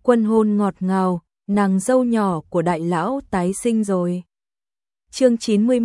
Quân hôn ngọt ngào, nàng dâu nhỏ của đại lão tái sinh rồi. Chương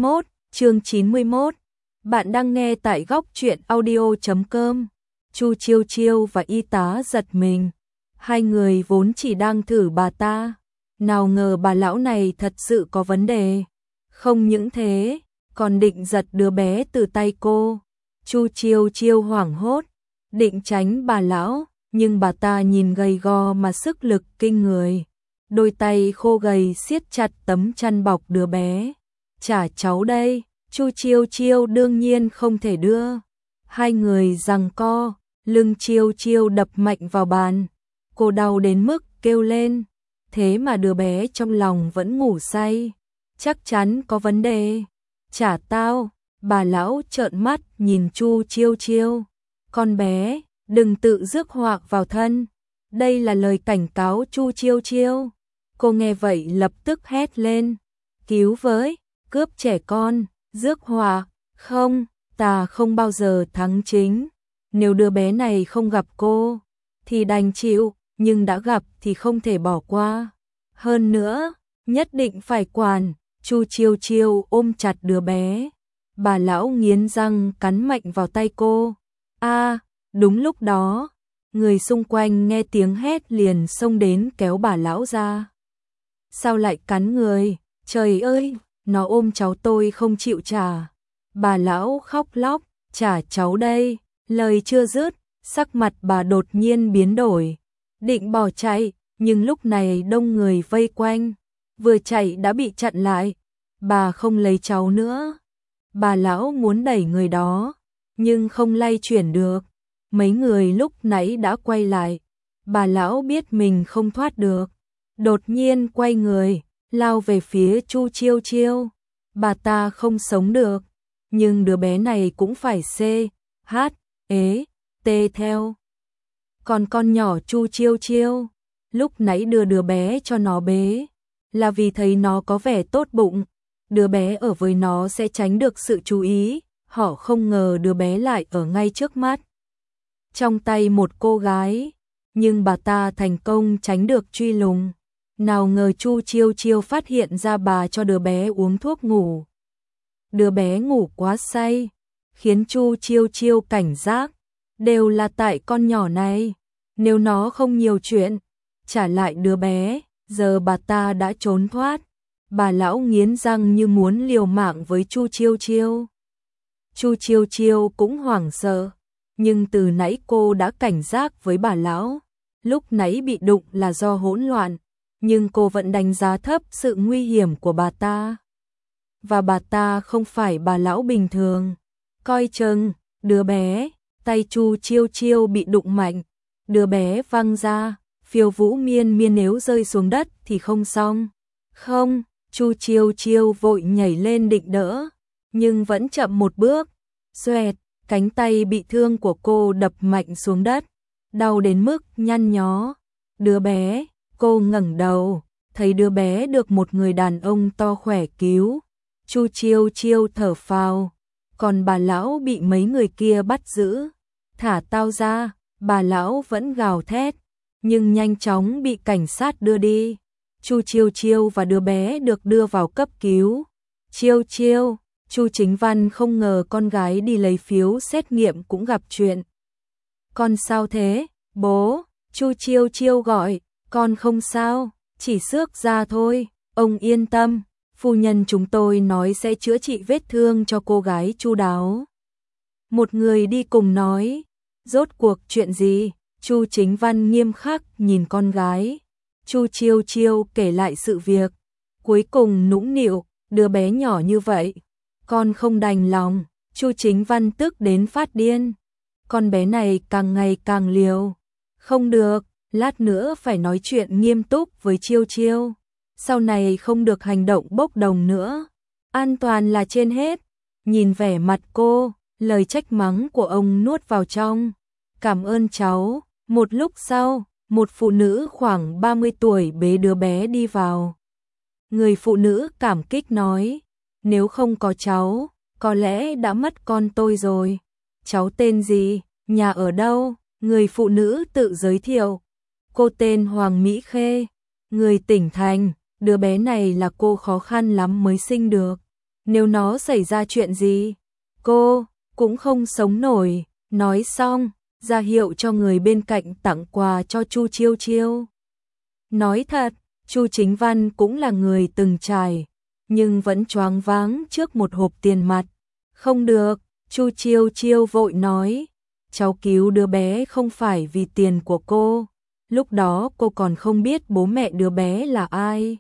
91. Bạn đang nghe tại góc truyện audio.com. Chu Chiêu Chiêu và y tá giật mình. Hai người vốn chỉ đang thử bà ta. Nào ngờ bà lão này thật sự có vấn đề. Không những thế, còn định giật đứa bé từ tay cô. Chu Chiêu Chiêu hoảng hốt, định tránh bà lão, nhưng bà ta nhìn gầy gò mà sức lực kinh người. Đôi tay khô gầy siết chặt tấm chăn bọc đứa bé. Trả cháu đây, Chu Chiêu Chiêu đương nhiên không thể đưa. Hai người giằng co, lưng Chiêu Chiêu đập mạnh vào bàn. Cô đau đến mức kêu lên, thế mà đứa bé trong lòng vẫn ngủ say. Chắc chắn có vấn đề. Trả tao, bà lão trợn mắt nhìn Chu Chiêu Chiêu. Con bé, đừng tự rước họa vào thân. Đây là lời cảnh cáo Chu Chiêu Chiêu. Cô nghe vậy lập tức hét lên. Cứu với, cướp trẻ con, rước họa, không, ta không bao giờ thắng chính. Nếu đứa bé này không gặp cô, thì đành chịu, nhưng đã gặp thì không thể bỏ qua. Hơn nữa, nhất định phải quản. Chu Chiêu Chiêu ôm chặt đứa bé. Bà lão nghiến răng cắn mạnh vào tay cô. Đúng lúc đó, người xung quanh nghe tiếng hét liền xông đến kéo bà lão ra. Sao lại cắn người? Trời ơi, nó ôm cháu tôi không chịu trả. Bà lão khóc lóc, trả cháu đây. Lời chưa dứt, sắc mặt bà đột nhiên biến đổi. Định bỏ chạy, nhưng lúc này đông người vây quanh. Vừa chạy đã bị chặn lại. Bà không lấy cháu nữa. Bà lão muốn đẩy người đó, nhưng không lay chuyển được. Mấy người lúc nãy đã quay lại. Bà lão biết mình không thoát được. Đột nhiên quay người, lao về phía Chu Chiêu Chiêu. Bà ta không sống được, nhưng đứa bé này cũng phải CHE-T theo. Còn con nhỏ Chu Chiêu Chiêu, lúc nãy đưa đứa bé cho nó bế, là vì thấy nó có vẻ tốt bụng. Đứa bé ở với nó sẽ tránh được sự chú ý. Họ không ngờ đứa bé lại ở ngay trước mắt, trong tay một cô gái, nhưng bà ta thành công tránh được truy lùng. Nào ngờ Chu Chiêu Chiêu phát hiện ra bà cho đứa bé uống thuốc ngủ. Đứa bé ngủ quá say, khiến Chu Chiêu Chiêu cảnh giác. Đều là tại con nhỏ này, nếu nó không nhiều chuyện, trả lại đứa bé, giờ bà ta đã trốn thoát. Bà lão nghiến răng như muốn liều mạng với Chu Chiêu Chiêu. Chu Chiêu Chiêu cũng hoảng sợ, nhưng từ nãy cô đã cảnh giác với bà lão. Lúc nãy bị đụng là do hỗn loạn, nhưng cô vẫn đánh giá thấp sự nguy hiểm của bà ta. Và bà ta không phải bà lão bình thường. Coi chừng, đứa bé, tay Chu Chiêu Chiêu bị đụng mạnh. Đứa bé văng ra, phiêu vũ miên miên, nếu rơi xuống đất thì không xong. Không, Chu Chiêu Chiêu vội nhảy lên định đỡ, nhưng vẫn chậm một bước. Xoẹt, cánh tay bị thương của cô đập mạnh xuống đất, đau đến mức nhăn nhó. Đứa bé, cô ngẩng đầu, thấy đứa bé được một người đàn ông to khỏe cứu. Chu Chiêu Chiêu thở phào, còn bà lão bị mấy người kia bắt giữ. Thả tao ra, bà lão vẫn gào thét, nhưng nhanh chóng bị cảnh sát đưa đi. Chu Chiêu Chiêu và đứa bé được đưa vào cấp cứu. Chiêu Chiêu, Chu Chính Văn không ngờ con gái đi lấy phiếu xét nghiệm cũng gặp chuyện. Con sao thế, bố? Chu Chiêu Chiêu gọi. Con không sao, chỉ xước da thôi, ông yên tâm, phu nhân chúng tôi nói sẽ chữa trị vết thương cho cô gái chu đáo. Một người đi cùng nói. Rốt cuộc chuyện gì? Chu Chính Văn nghiêm khắc nhìn con gái. Chu Chiêu Chiêu kể lại sự việc, cuối cùng nũng nịu, đứa bé nhỏ như vậy, con không đành lòng. Chu Chính Văn tức đến phát điên. Con bé này càng ngày càng liều. Không được, lát nữa phải nói chuyện nghiêm túc với Chiêu Chiêu. Sau này không được hành động bốc đồng nữa. An toàn là trên hết. Nhìn vẻ mặt cô, lời trách mắng của ông nuốt vào trong. Cảm ơn cháu. Một lúc sau, một phụ nữ khoảng 30 tuổi bế đứa bé đi vào. Người phụ nữ cảm kích nói, nếu không có cháu, có lẽ đã mất con tôi rồi. Cháu tên gì, nhà ở đâu? Người phụ nữ tự giới thiệu. cô tên Hoàng Mỹ Khê, người tỉnh thành, đứa bé này là cô khó khăn lắm mới sinh được. Nếu nó xảy ra chuyện gì, cô cũng không sống nổi. Nói xong, ra hiệu cho người bên cạnh tặng quà cho Chu Chiêu Chiêu. Nói thật, Chu Chính Văn cũng là người từng trải, nhưng vẫn choáng váng trước một hộp tiền mặt. Không được, Chu Chiêu Chiêu vội nói, cháu cứu đứa bé không phải vì tiền của cô. Lúc đó cô còn không biết bố mẹ đứa bé là ai.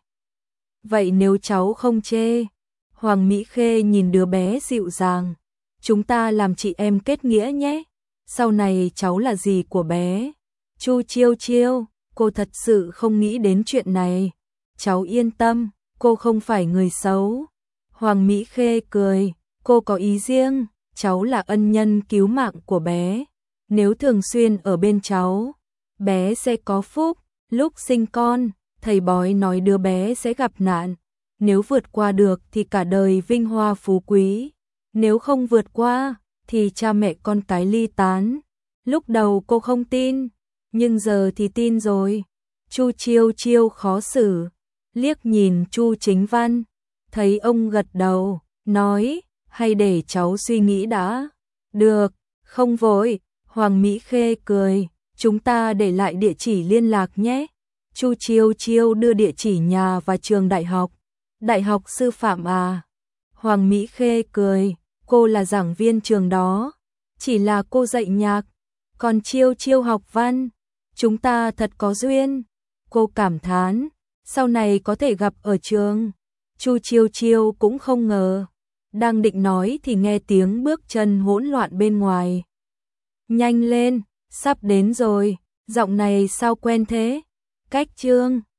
Vậy nếu cháu không chê, Hoàng Mỹ Khê nhìn đứa bé dịu dàng, chúng ta làm chị em kết nghĩa nhé. Sau này cháu là gì của bé? Chu Chiêu Chiêu, cô thật sự không nghĩ đến chuyện này. Cháu yên tâm, cô không phải người xấu. Hoàng Mỹ Khê cười, cô có ý riêng, cháu là ân nhân cứu mạng của bé. Nếu thường xuyên ở bên cháu, bé sẽ có phúc. Lúc sinh con, thầy bói nói đứa bé sẽ gặp nạn. Nếu vượt qua được thì cả đời vinh hoa phú quý. Nếu không vượt qua, thì cha mẹ con cái ly tán. Lúc đầu cô không tin, nhưng giờ thì tin rồi. Chu Chiêu Chiêu khó xử, liếc nhìn Chu Chính Văn, thấy ông gật đầu, nói, hay để cháu suy nghĩ đã. Được, không vội. Hoàng Mỹ Khê cười, chúng ta để lại địa chỉ liên lạc nhé. Chu Chiêu Chiêu đưa địa chỉ nhà và trường đại học. Đại học sư phạm à? Hoàng Mỹ Khê cười, cô là giảng viên trường đó, chỉ là cô dạy nhạc, còn Chiêu Chiêu học văn. Chúng ta thật có duyên. Cô cảm thán, sau này có thể gặp ở trường. Chu Chiêu Chiêu cũng không ngờ. Đang định nói thì nghe tiếng bước chân hỗn loạn bên ngoài. Nhanh lên, sắp đến rồi, giọng này sao quen thế? Cách Trương.